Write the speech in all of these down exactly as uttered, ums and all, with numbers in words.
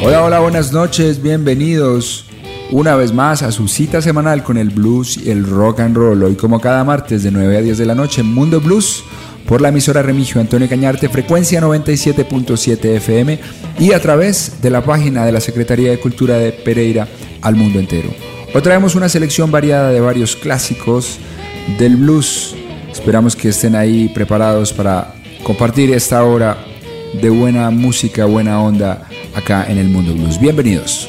Hola, hola, buenas noches, bienvenidos una vez más a su cita semanal con el blues y el rock and roll. Hoy, como cada martes de nueve a diez de la noche, Mundo Blues por la emisora Remigio Antonio Cañarte, frecuencia noventa y siete punto siete F M y a través de la página de la Secretaría de Cultura de Pereira al mundo entero. Hoy traemos una selección variada de varios clásicos del blues. Esperamos que estén ahí preparados para compartir esta hora de buena música, buena onda acá en el Mundo Blues. Bienvenidos.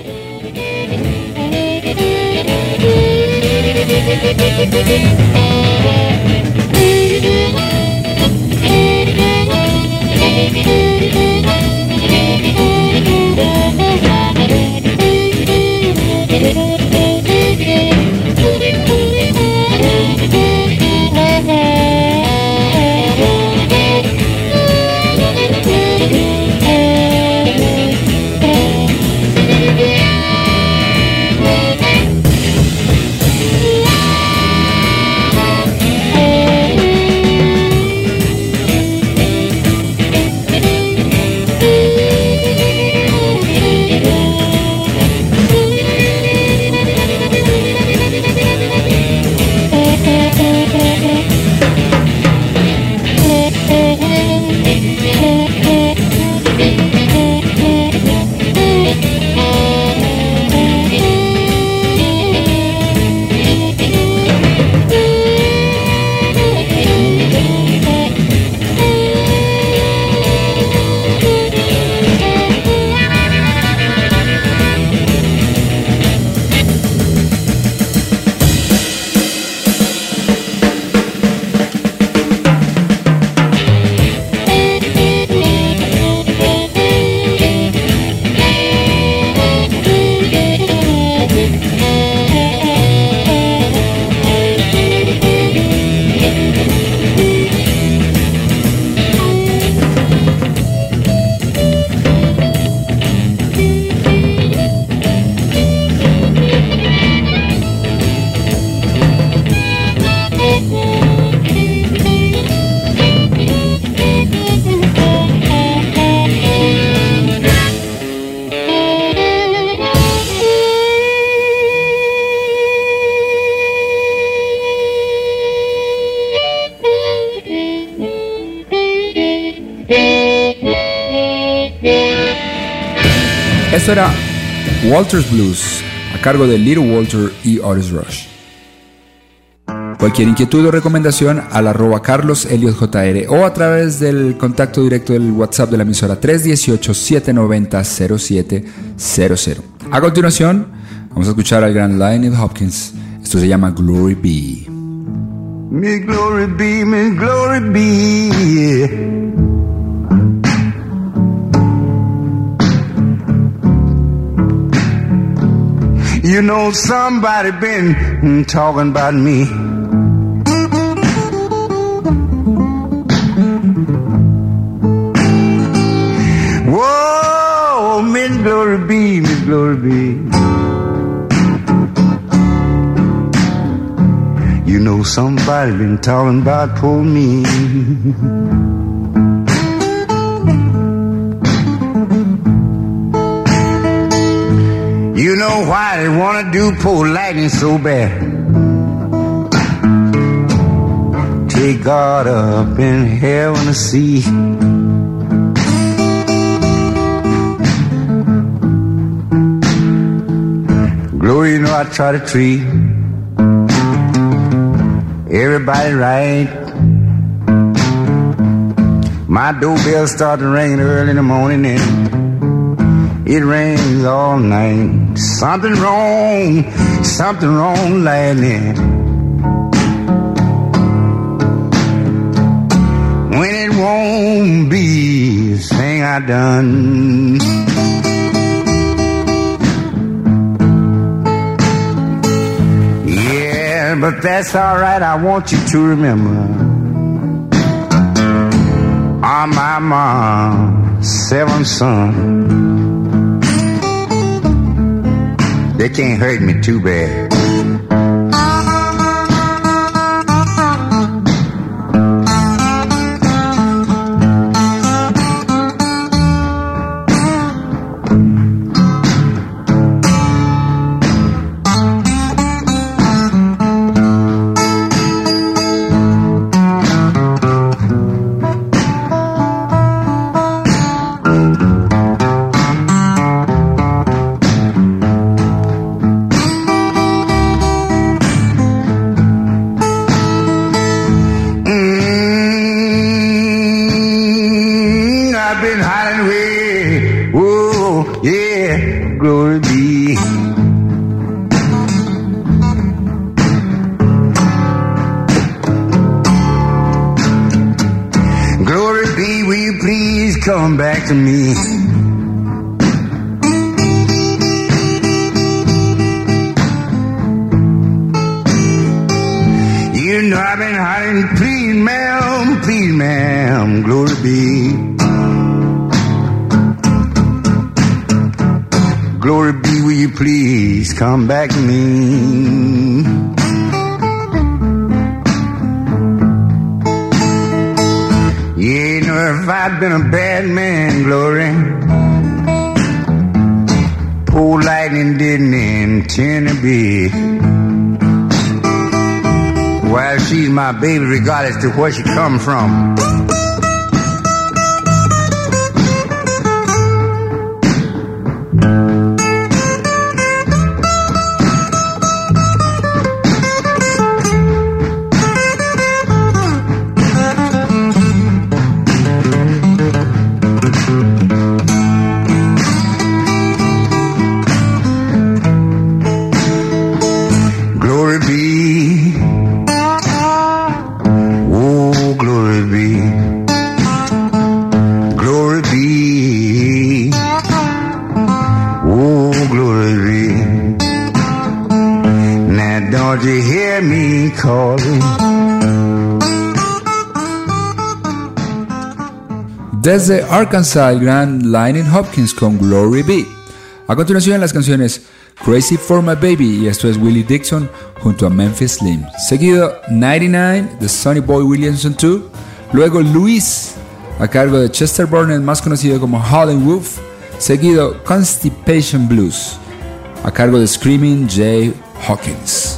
Esto era Walter's Blues, a cargo de Little Walter y Otis Rush. Cualquier inquietud o recomendación al arroba Carlos Elliot J R o a través del contacto directo del WhatsApp de la emisora tres uno ocho, siete nueve cero, cero siete cero cero. A continuación, vamos a escuchar al gran Lionel Hopkins. Esto se llama Glory Be. Me glory be, me glory be. You know somebody been talking about me. Whoa, Miss Glory be, Miss Glory be. You know somebody been talking about poor me. You know why they wanna do poor lightning so bad? Take God up in heaven to see. Glory, you know I try to treat everybody right. My doorbell started ringing early in the morning and it rings all night. Something wrong, something wrong lately. When it won't be the thing I done. Yeah, but that's alright, I want you to remember I'm my mom's seventh son. They can't hurt me too bad. oh, yeah, glory be. Glory be, will you please come back to me? You know I've been hiding, please, ma'am, please, ma'am, glory be. Glory be, will you please come back to me? You know if I'd been a bad man, glory, poor lightning didn't intend to be. Well, she's my baby regardless to where she come from. Desde Arkansas, el gran Lightning Hopkins con Glory Be. A continuación las canciones Crazy for My Baby, y esto es Willie Dixon junto a Memphis Slim. Seguido noventa y nueve de Sonny Boy Williamson dos. Luego Luis a cargo de Chester Burnett, más conocido como Howlin' Wolf. Seguido Constipation Blues a cargo de Screaming Jay Hawkins.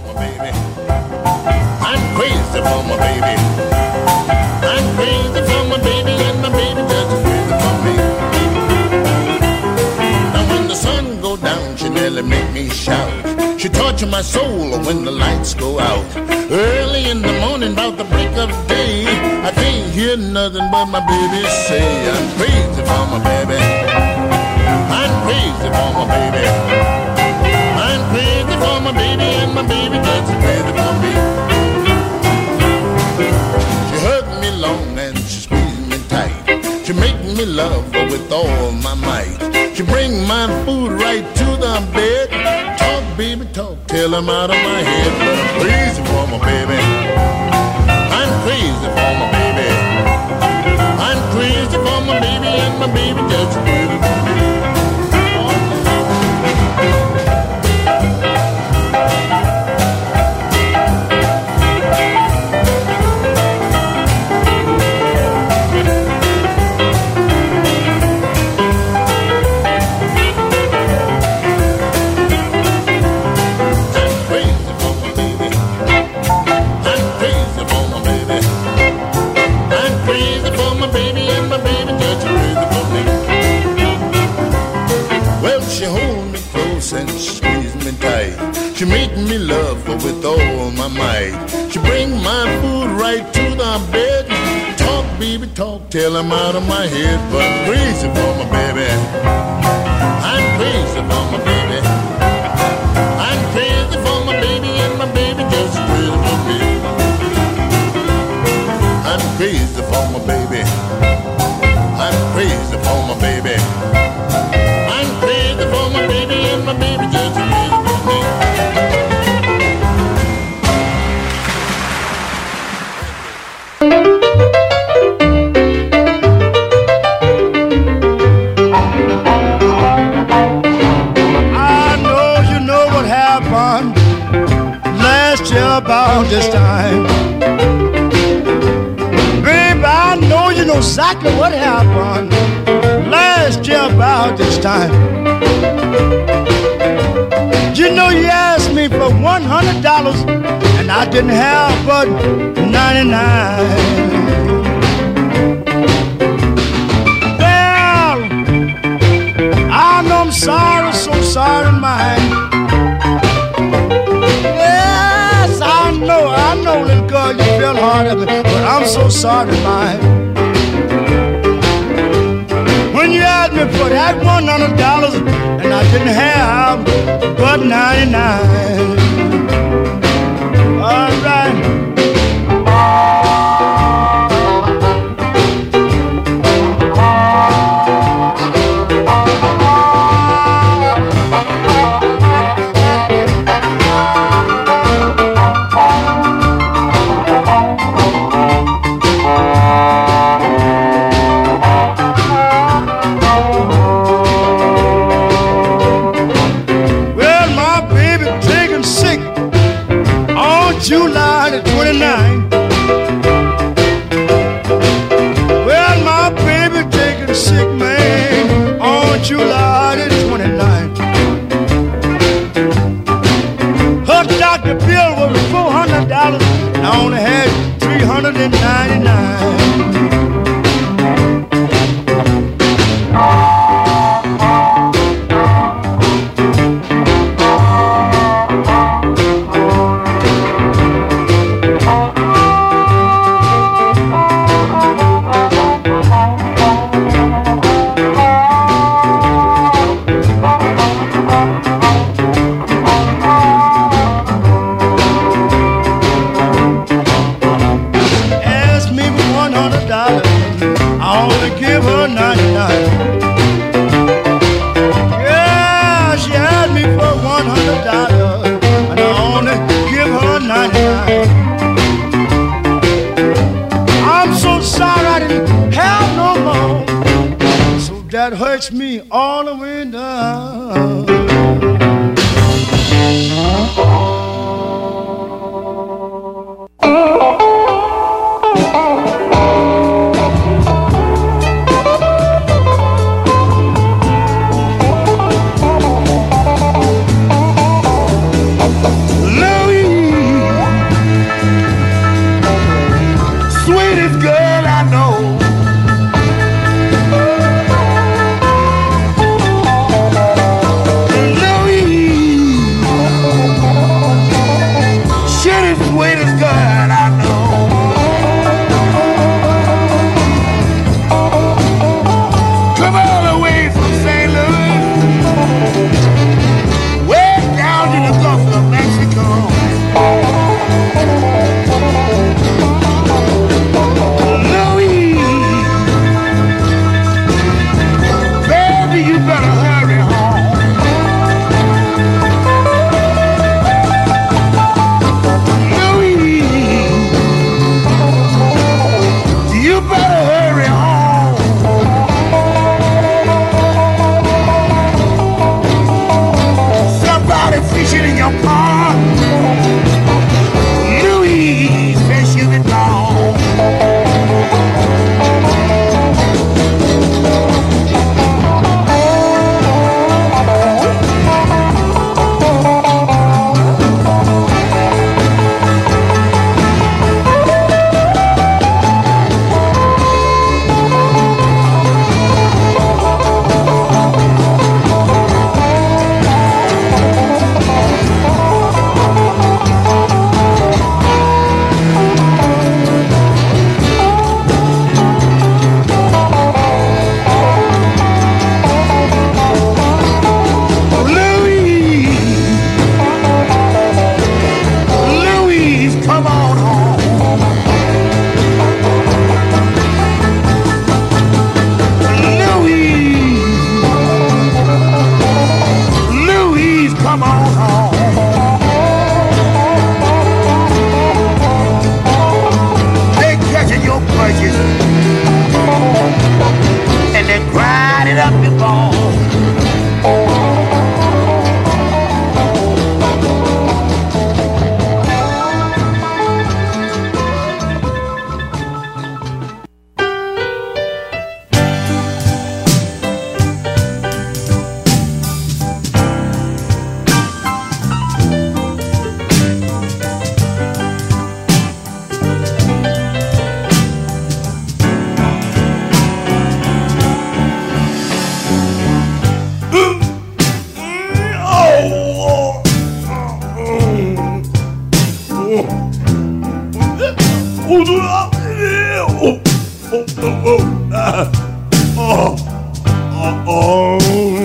Make me shout. She torture my soul when the lights go out. Early in the morning, about the break of day, I can't hear nothing but my baby say, I'm crazy for my baby. I'm crazy for my baby. I'm crazy for my baby, and my baby gets crazy for me. She hugged me long and she squeezed me tight. She make me love her with all my might. She bring my food right to the bed. Talk, baby, talk, till I'm out of my head. But I'm crazy for my baby. I'm crazy for my baby. I'm crazy for my baby, and my baby gets crazy for me. And she squeeze me tight. She make me love her with all my might. She bring my food right to the bed. Talk, baby, talk, till I'm out of my head. But I'm crazy for my baby. I'm crazy for my baby. I'm crazy for my baby, and my baby just crazy for me. I'm crazy for my baby. I'm crazy for my baby. I'm crazy for my baby, and my baby just crazy for me. I know you know what happened last year about this time. Baby, I know you know exactly what happened last year about this time. You know you asked me for one hundred dollars and I didn't have but ninety-nine. Well, I know I'm sorry, so sorry, mine. Yes, I know, I know, little girl, you feel hard at me, but I'm so sorry, mine. When you asked me for that one hundred dollars, and I didn't have but ninety-nine. All right. July the twenty-ninth. Well, my baby taking sick, man, on July the twenty-ninth. Her doctor bill was four hundred dollars, and I only had three hundred ninety-nine. That hurts me all the way down. oh.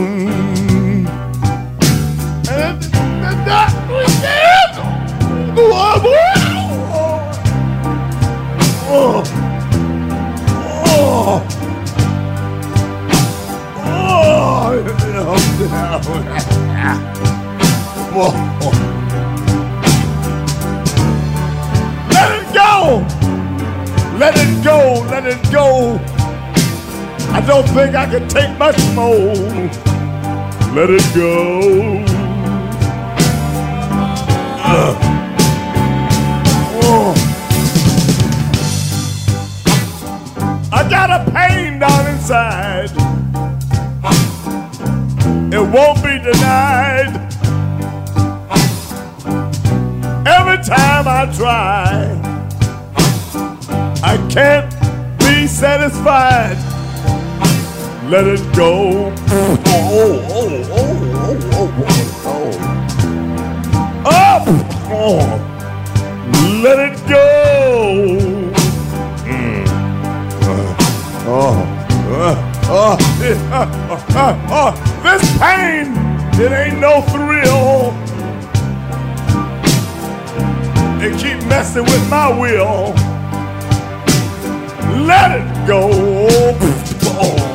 Oh, oh, oh, let it go, let it go, let it go. I don't think I can take much more. Let it go. Uh, oh. I got a pain down inside. It won't be denied. Every time I try, I can't be satisfied. Let it go. Oh, oh, oh, oh, oh, oh, oh. Oh. Let it go. Mm. Uh, oh. Uh, oh. Uh, uh, uh, uh. This pain, it ain't no thrill. They keep messing with my will. Let it go. Oh.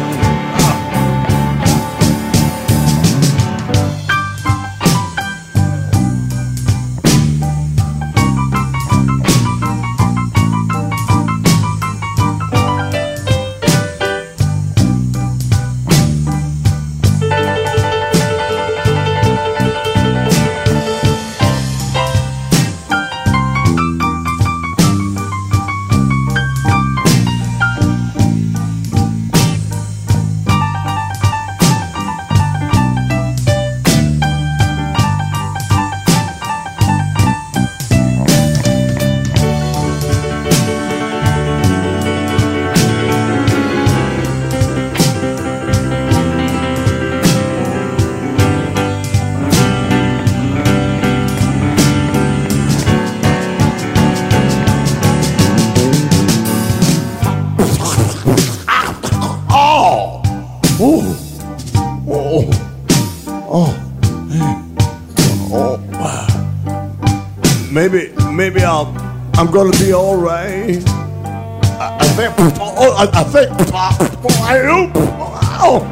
Maybe, maybe I'll, I'm gonna be all right. I, I think, oh, I, I think, I do. Oh.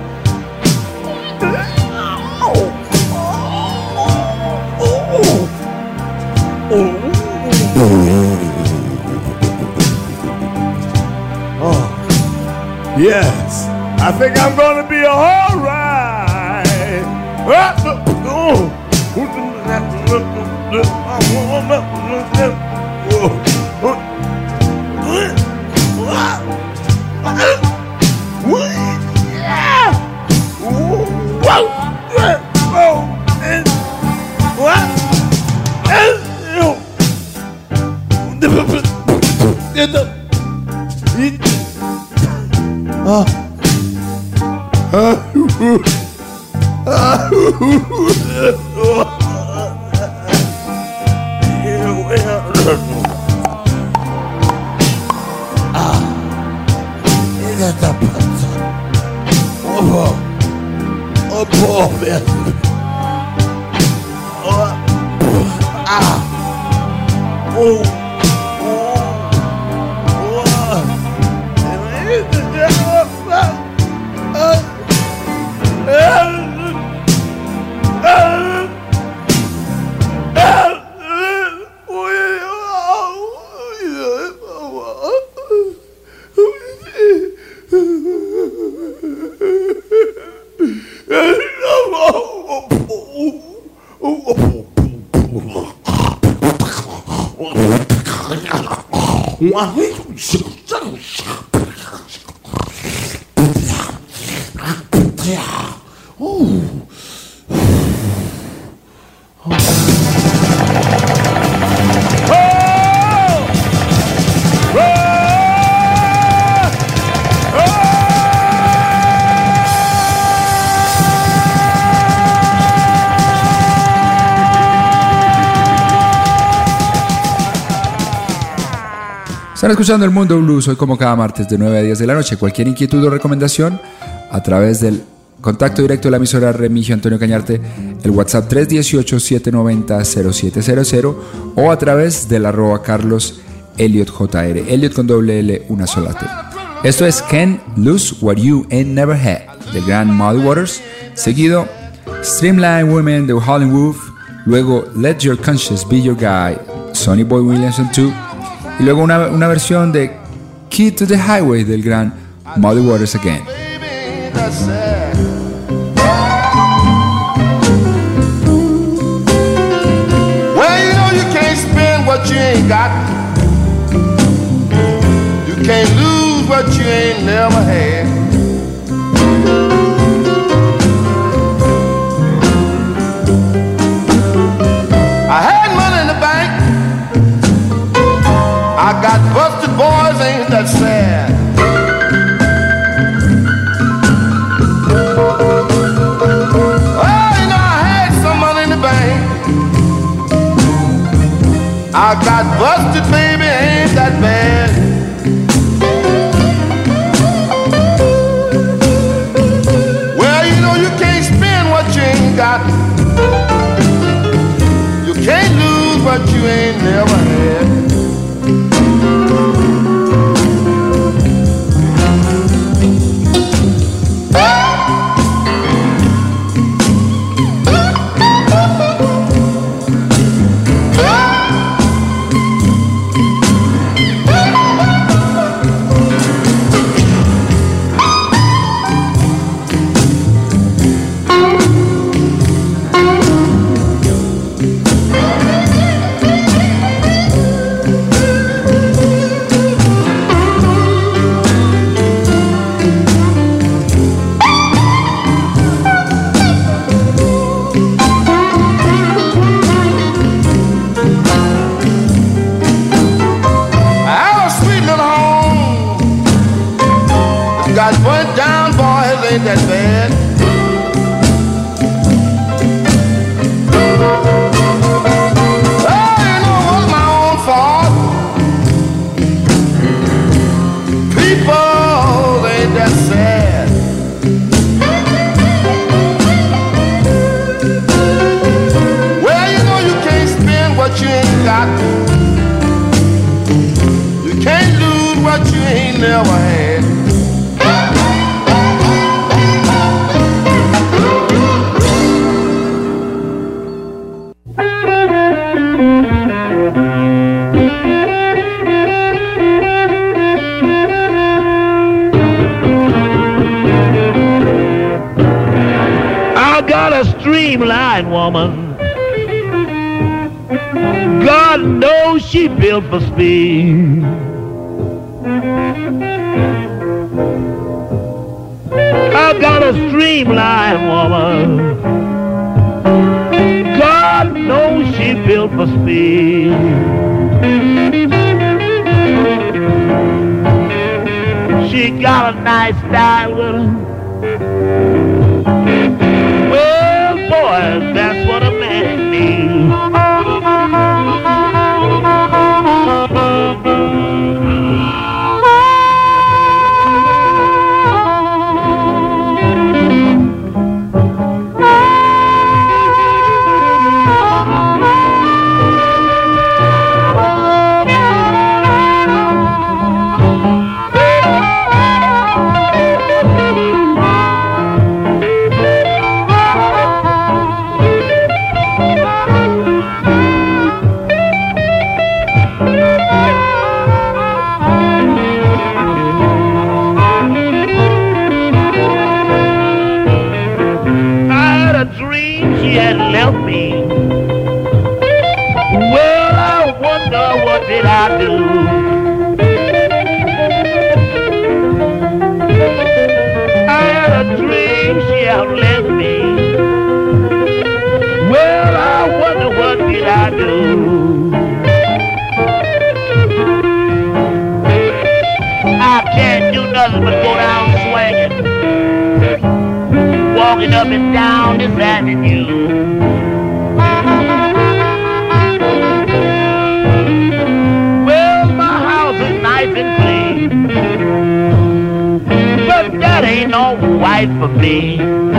Oh. Yes, I think I'm gonna be all right. Oh. Están escuchando El Mundo Blues hoy como cada martes de nueve a diez de la noche. Cualquier inquietud o recomendación a través del contacto directo de la emisora Remigio Antonio Cañarte, el WhatsApp tres uno ocho, siete nueve cero, cero siete cero cero o a través del arroba Carlos Elliot J R, Elliot con doble L, una sola T. Esto es Can't Lose What You Ain't Never Had, del gran Muddy Waters, seguido Streamline Women de Howlin' Wolf, luego Let Your Conscience Be Your Guide, Sonny Boy Williamson dos, y luego una, una versión de Key to the Highway del gran Muddy Waters Again. Well, you know you can't spend what you ain't got. You can't lose what you ain't never had. I had money in the bank. I got busted boys, ain't that sad? Oh, you know I had some money in the bank. I got busted, baby, ain't that bad? Well, you know you can't spend what you ain't got. You can't lose what you ain't never had. Got burnt down, boys, ain't that bad? Oh, you know it was my own fault. People, ain't that sad? Well, you know you can't spend what you ain't got. You can't lose what you ain't never had. Streamline woman, God knows she built for speed. I got a streamline woman, God knows she built for speed. She got a nice style with her. Boy, that's what a man needs. Walking up and down this avenue, well, my house is nice and clean, but that ain't no wife for me.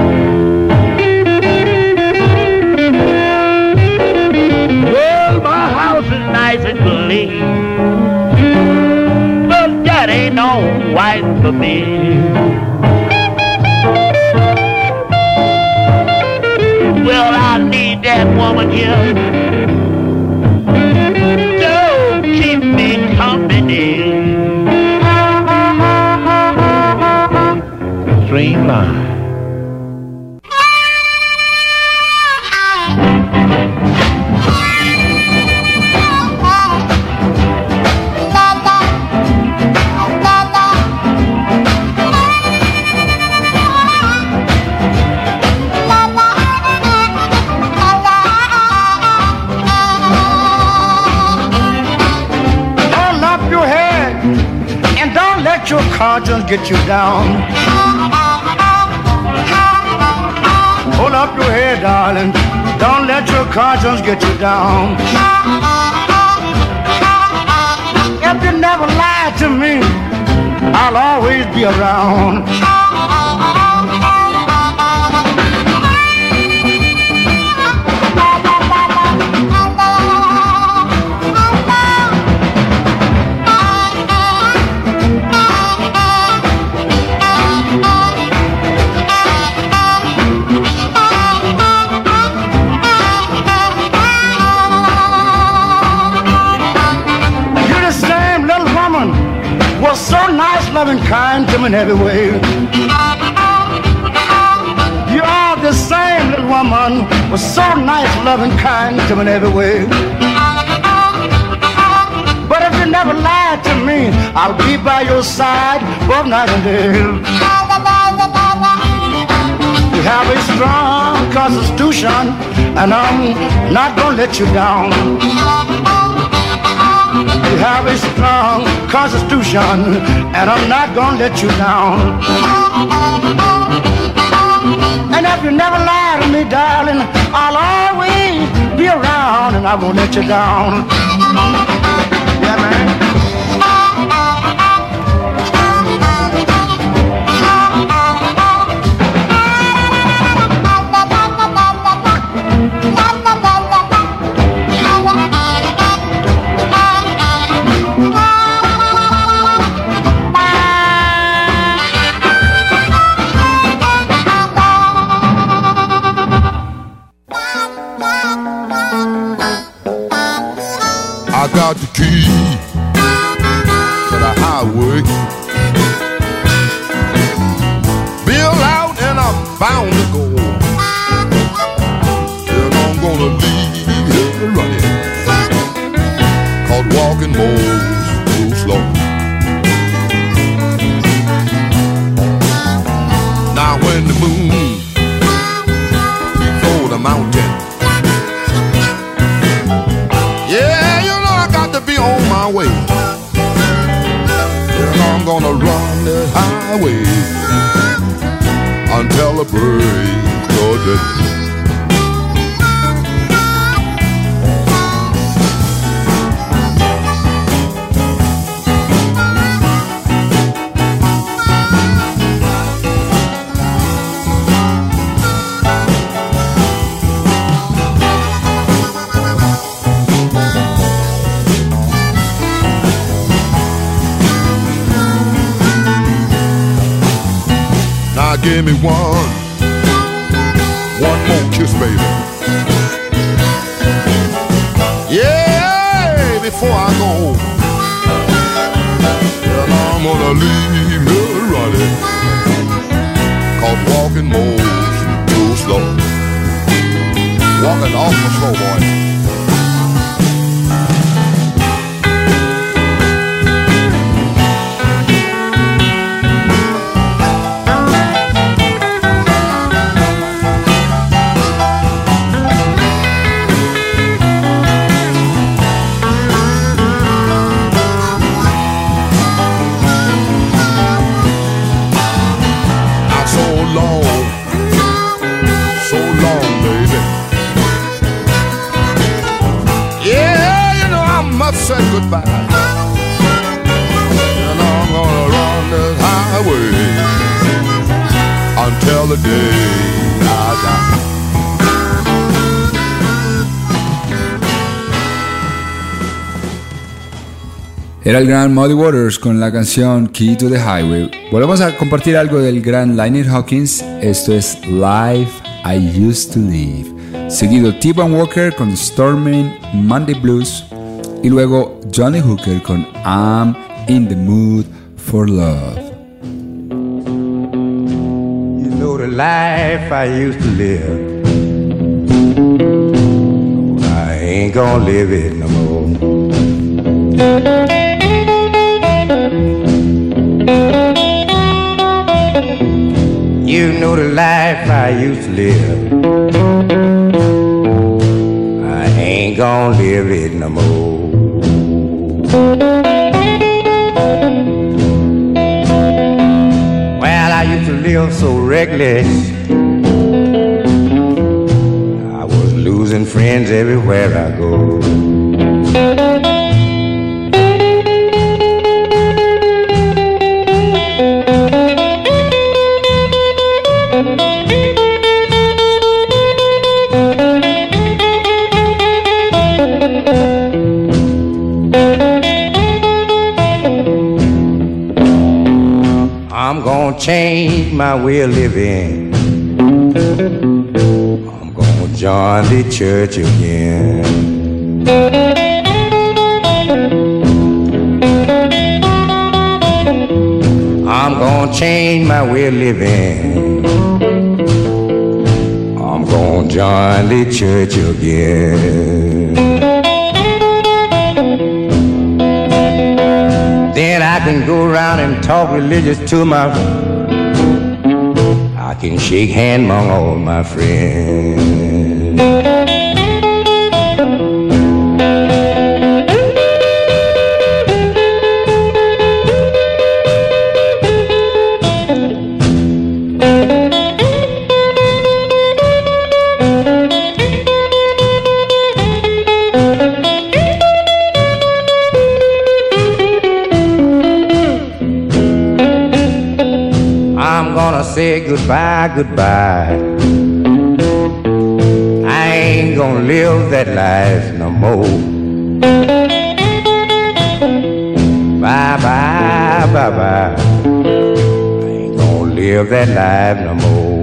Well, my house is nice and clean, but that ain't no wife for me. Well, I need that woman here to keep me company. Streamline. Your conscience get you down. Hold up your head, darling. Don't let your conscience get you down. If you never lie to me, I'll always be around. So nice, loving, kind to me in every way. You are the same little woman, was so nice, loving, kind to me in every way. But if you never lie to me, I'll be by your side both night and day. You have a strong constitution, and I'm not gonna let you down. You have a strong constitution, and I'm not gonna let you down. And if you never lie to me, darling, I'll always be around, and I won't let you down. Yeah, man. I got the key to the highway, bill out and I'm bound to go, and I'm gonna leave here running, cause walking moves too slow. Now when the moon before the mountain, yeah, you know I got to be on my way, and I'm gonna run the highway until the break of day. Now give me one, one more kiss, baby. Yeah, before I go, and I'm gonna leave you running, cause walking moves too slow. Walking awful slow, boy. Era el gran Muddy Waters con la canción Key to the Highway. Volvemos a compartir algo del gran Lionel Hawkins. Esto es Life I Used to Live. Seguido T-Bone Walker con Storming Monday Blues. Y luego Johnny Hooker con I'm in the Mood for Love. You know the life I used to live, I ain't gonna live it no more. You know the life I used to live, I ain't gonna live it no more. Well, I used to live so reckless, I was losing friends everywhere I go. I'm gonna change my way of living, I'm gonna join the church again. I'm gonna change my way of living, I'm gonna join the church again. Then I can go around and talk religious to my, I can shake hands among all my friends. Say goodbye, goodbye, I ain't gonna live that life no more. Bye, bye, bye, bye, I ain't gonna live that life no more.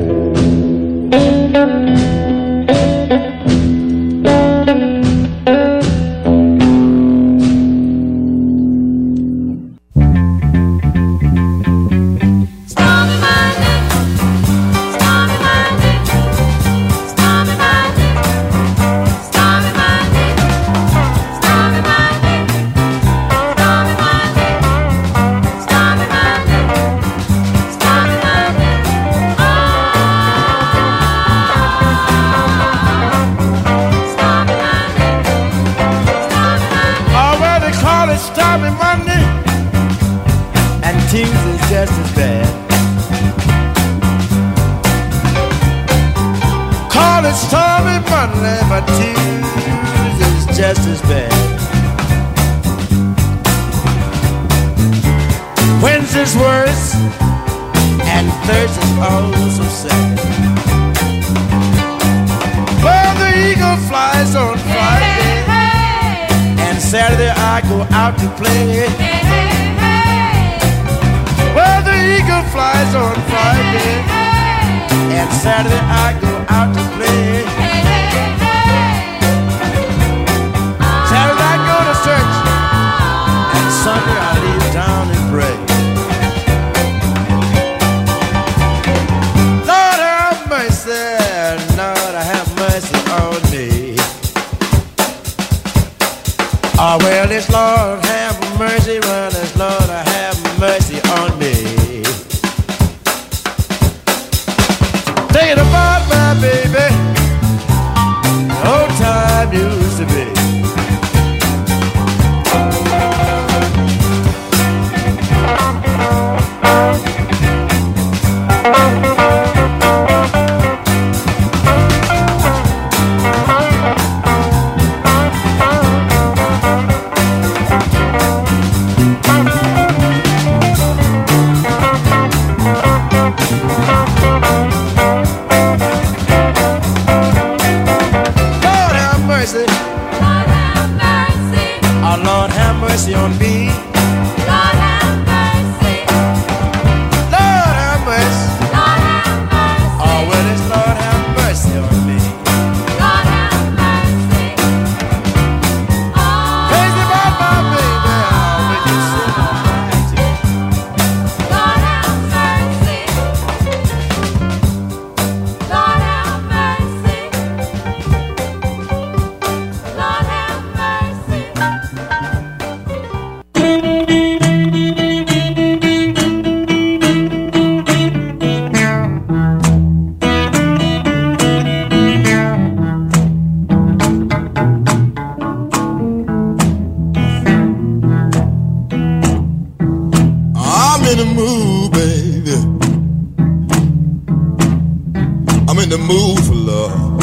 in the mood for love.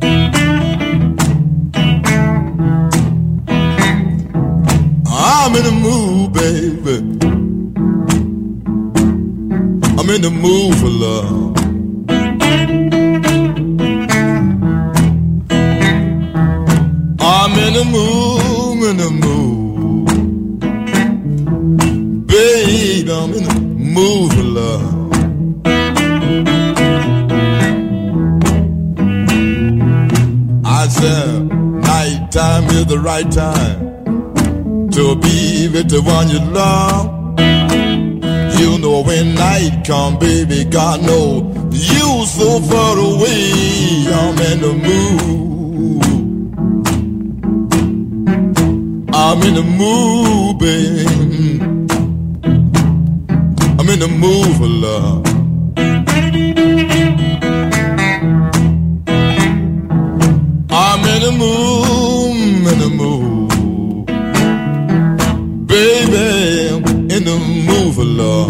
I'm in the mood, baby. I'm in the mood for love. I'm in the mood, in the mood. Baby, I'm in the mood for love. I said, night time is the right time to be with the one you love. You know when night come, baby, God know you so far away. I'm in the mood. I'm in the mood, baby. I'm in the mood for love. I'm in the mood, in the mood. Baby, I'm in the mood for love.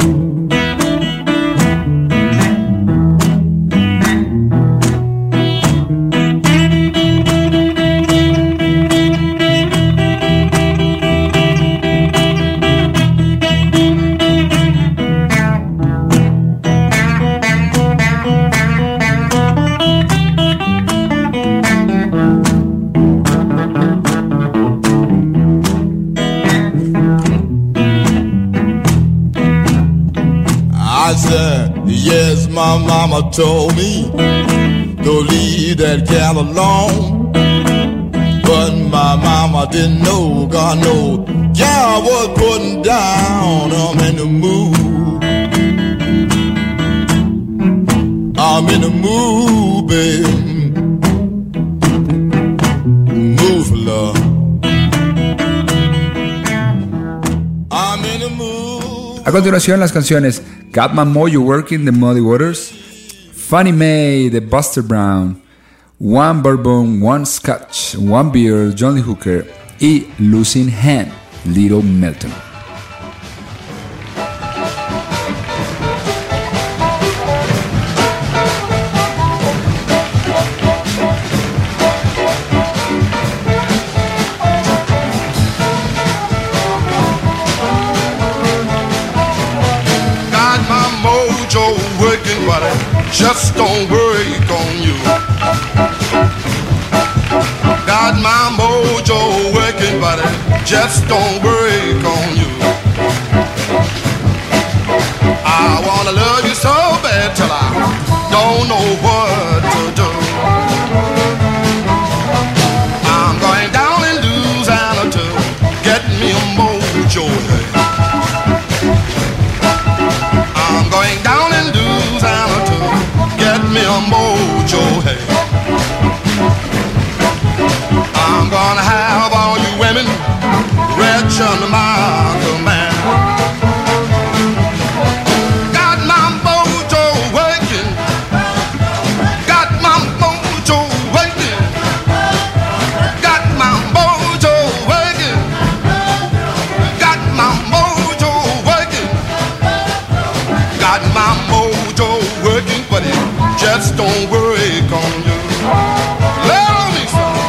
Yes, my mama told me to leave that gal alone, but my mama didn't know, God know, gal was putting down. I'm in the mood. I'm in the mood, baby. Mood for love. I'm in the mood. A continuación, las canciones Got My Mojo Working, The Muddy Waters, Fannie Mae, The Buster Brown, One Bourbon, One Scotch, One Beer, John Lee Hooker y Losing Hand, Little Milton. Just don't work on you. Got my mojo working, buddy. Just don't work on you. I wanna love you so bad till I don't know what to do. I'm going down in Louisiana to get me a mojo. I'm going down in Louisiana to get me a mojo, hey. I'm gonna have all you women rich under my command. Got my mojo working. Got my mojo working. Got my mojo working. Got my mojo working. Got my mojo working, but it just don't work on you. Love me some.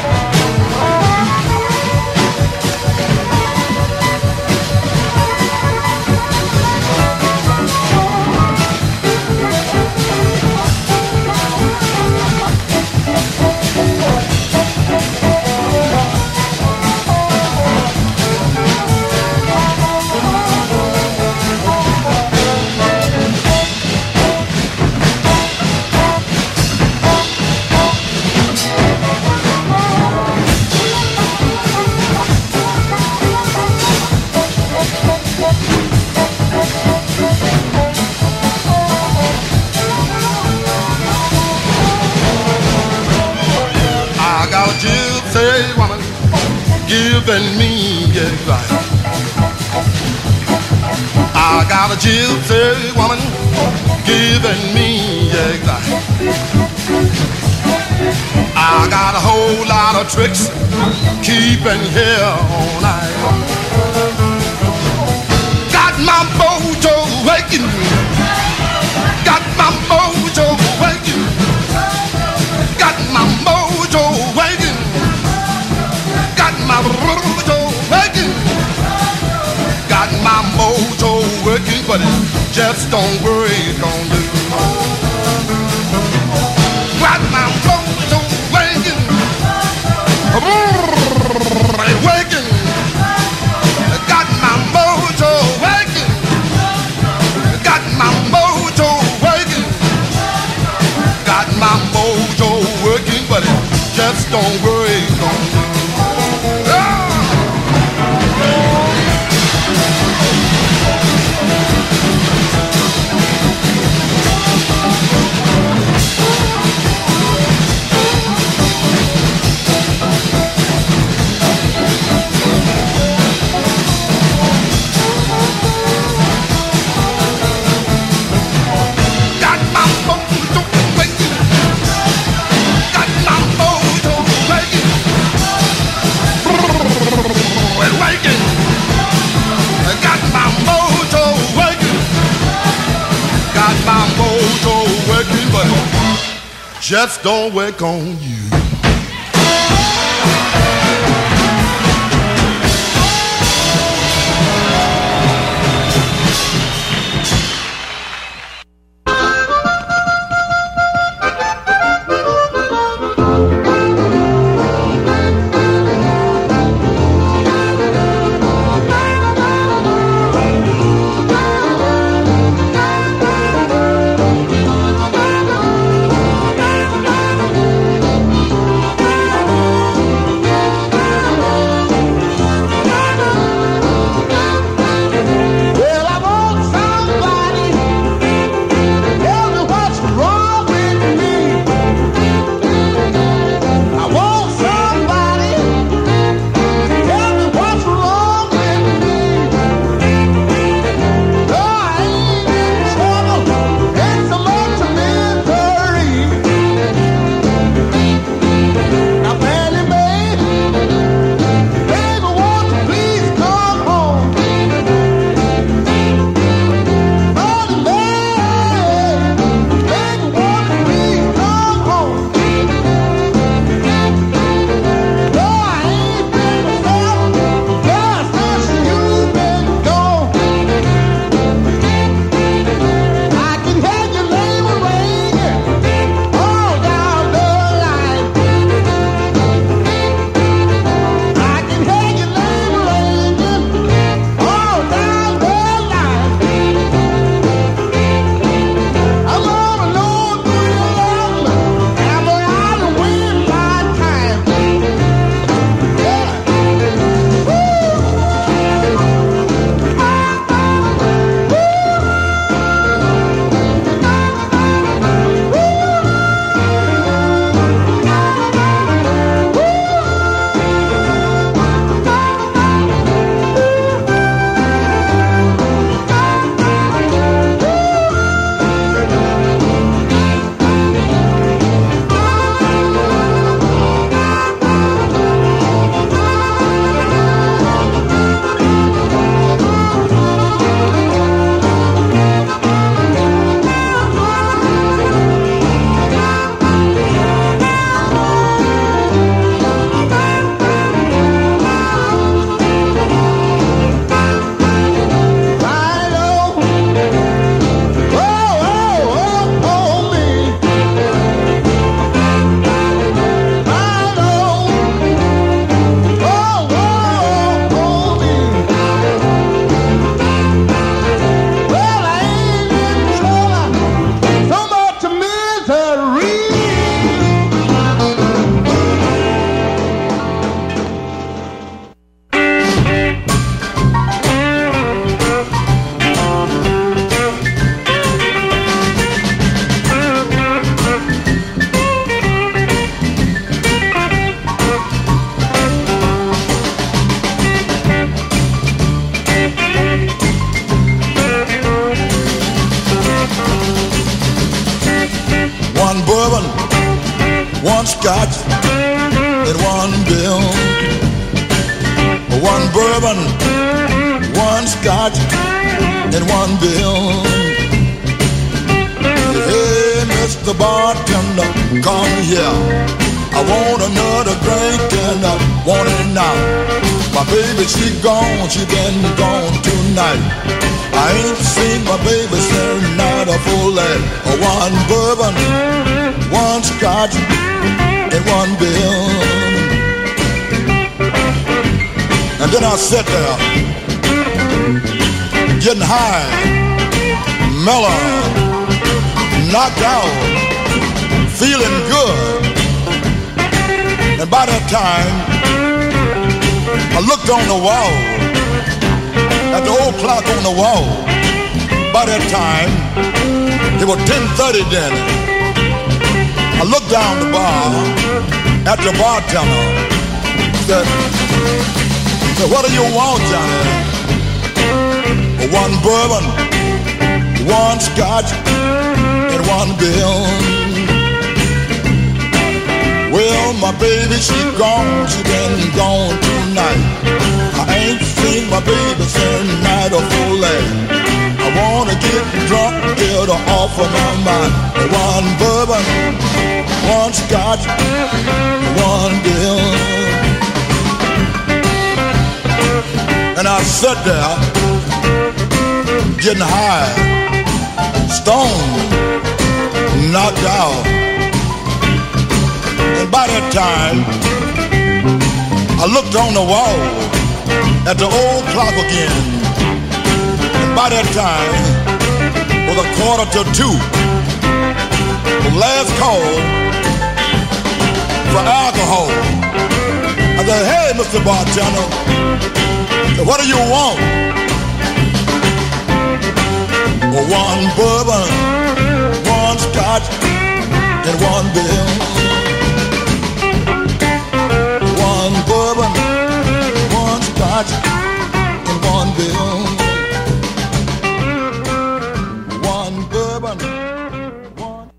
Giving me advice. I got a gypsy woman giving me advice. I got a whole lot of tricks keeping here all night. Got my mojo waking. Got my mojo waking. but it just don't break on do. Got my mojo waking, waking. Got my mojo waking, got my mojo waking, got my mojo working, but it just don't break on do. Just don't work on you. scotch in one bill. One bourbon, one scotch in one bill. Hey, Mister Bartender, come here. I want another drink and I want it now. My baby, she gone, she been gone tonight. I ain't seen my baby since night of full light. One bourbon, one scotch, and one bill. And then I sat there, getting high, mellow, knocked out, feeling good. And by that time, I looked on the wall, at the old clock on the wall. By that time, it was ten thirty then. I looked down the bar at the bartender. Said, said, what do you want, Johnny? One bourbon, one scotch, and one bill. Well, my baby, she gone, she been gone tonight. I ain't seen my baby since night of full light. I wanna get drunk, get her off of my mind. One bourbon, one scotch, one bill. And I sat there, getting high, stoned, knocked out. And by that time, I looked on the wall at the old clock again. And by that time, it was a quarter to two. The last call for alcohol. I said, hey, Mister Bartender, what do you want? One bourbon, one scotch, and one bill. One bourbon, one scotch, and one bill. One bourbon, one.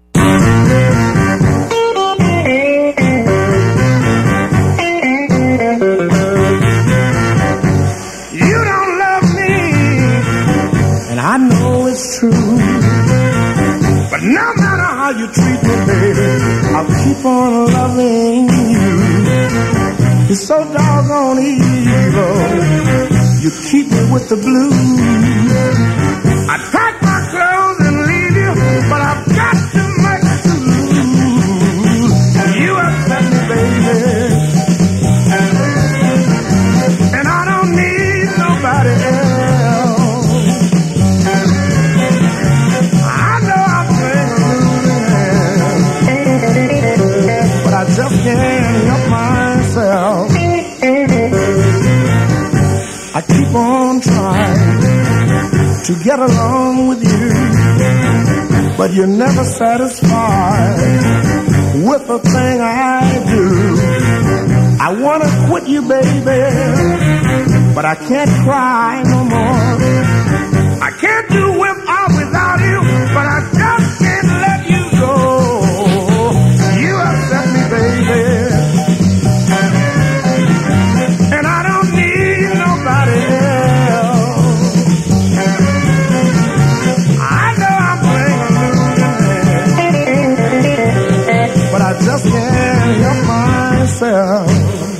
You don't love me, and I know it's true. But no matter how you treat me, baby, I'll keep on loving you. You're so doggone evil, you keep me with the blues. I'd pack my clothes and leave you, but I've got too much to lose. You upset me, baby, and I don't need nobody else. I know I'm playing, but I just can't help myself. I keep on trying to get along with you, but you're never satisfied with the thing I do. I wanna quit you, baby, but I can't cry no more. I can't do with or without you, but I just can't let you go. You upset me, baby, and I don't need nobody else. I know I'm playing, but I just can't help myself.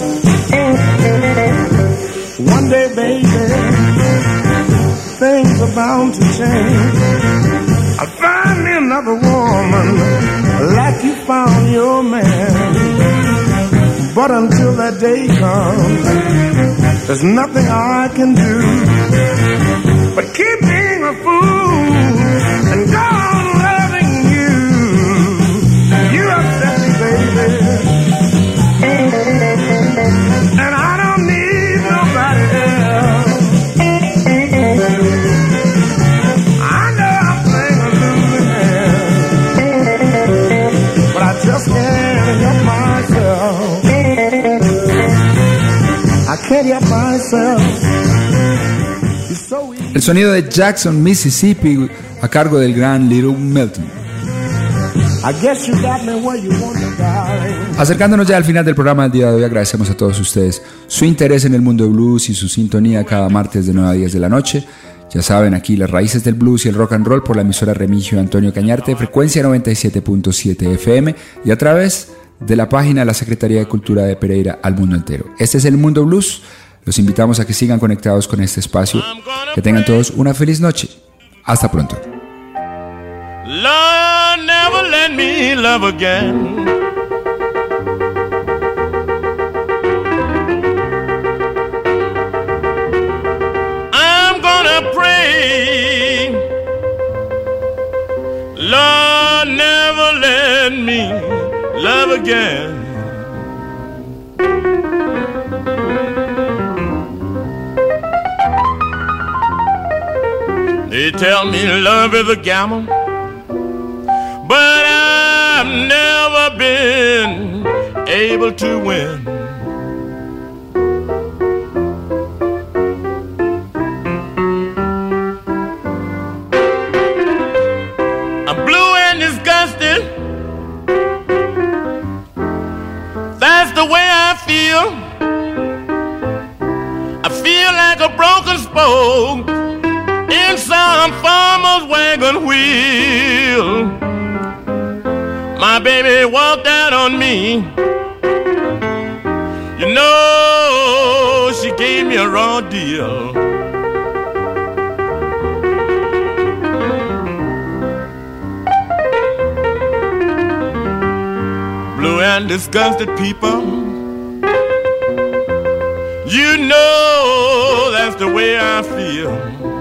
One day, baby, things are bound to change. I'll find me another woman like you found your man. But until that day comes, there's nothing I can do but keep being a fool and go on loving you. You upset me, baby, and I don't need nobody else. I know I'm playing a losing hand, but I just can't help myself. I can't help myself. It's so easy. El sonido de Jackson, Mississippi, a cargo del gran Little Milton. I guess you got me where you want me, darling. Acercándonos ya al final del programa del día de hoy, agradecemos a todos ustedes su interés en el mundo del blues y su sintonía cada martes de nueve a diez de la noche. Ya saben, aquí las raíces del blues y el rock and roll por la emisora Remigio Antonio Cañarte, frecuencia noventa y siete punto siete F M y a través de la página de la Secretaría de Cultura de Pereira al mundo entero. Este es el Mundo Blues. Los invitamos a que sigan conectados con este espacio. Que tengan todos una feliz noche. Hasta pronto. Lord, never let me love again. I'm gonna pray. Lord, never let me love again. They tell me love is a gamble, but I've never been able to win. I'm blue and disgusted. That's the way I feel. I feel like a broken spoke in some farmer's wagon wheel. My baby walked out on me. You know, she gave me a raw deal. Blue and disgusted people, you know that's the way I feel.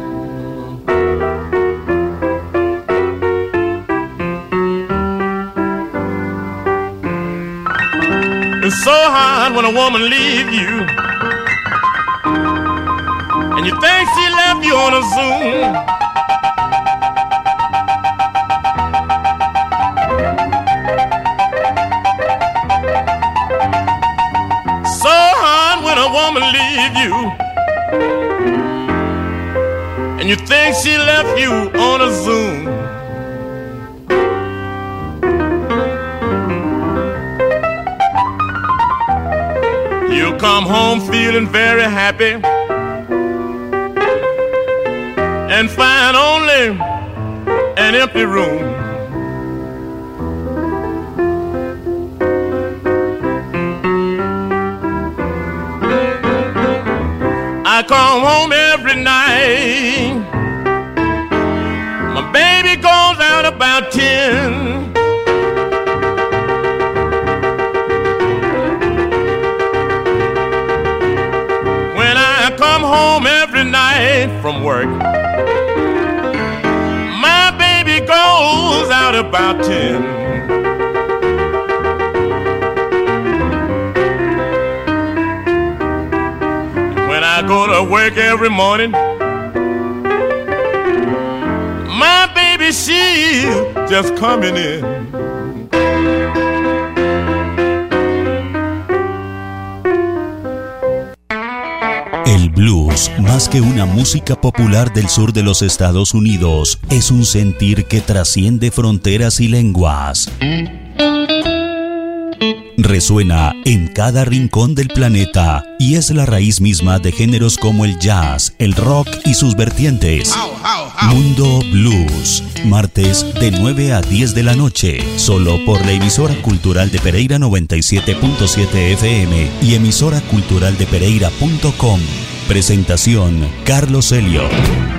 It's so hard when a woman leaves you and you think she left you on a Zoom. So hard when a woman leaves you and you think she left you on a Zoom. You come home feeling very happy and find only an empty room. I come home every night. My baby goes out about ten. Come home every night from work. My baby goes out about ten. When I go to work every morning, my baby, she's just coming in. El blues, más que una música popular del sur de los Estados Unidos, es un sentir que trasciende fronteras y lenguas. Resuena en cada rincón del planeta y es la raíz misma de géneros como el jazz, el rock y sus vertientes. Mundo Blues, martes de nueve a diez de la noche, solo por la emisora cultural de Pereira noventa y siete punto siete F M y emisora cultural de Pereira punto com. Presentación Carlos Elliot.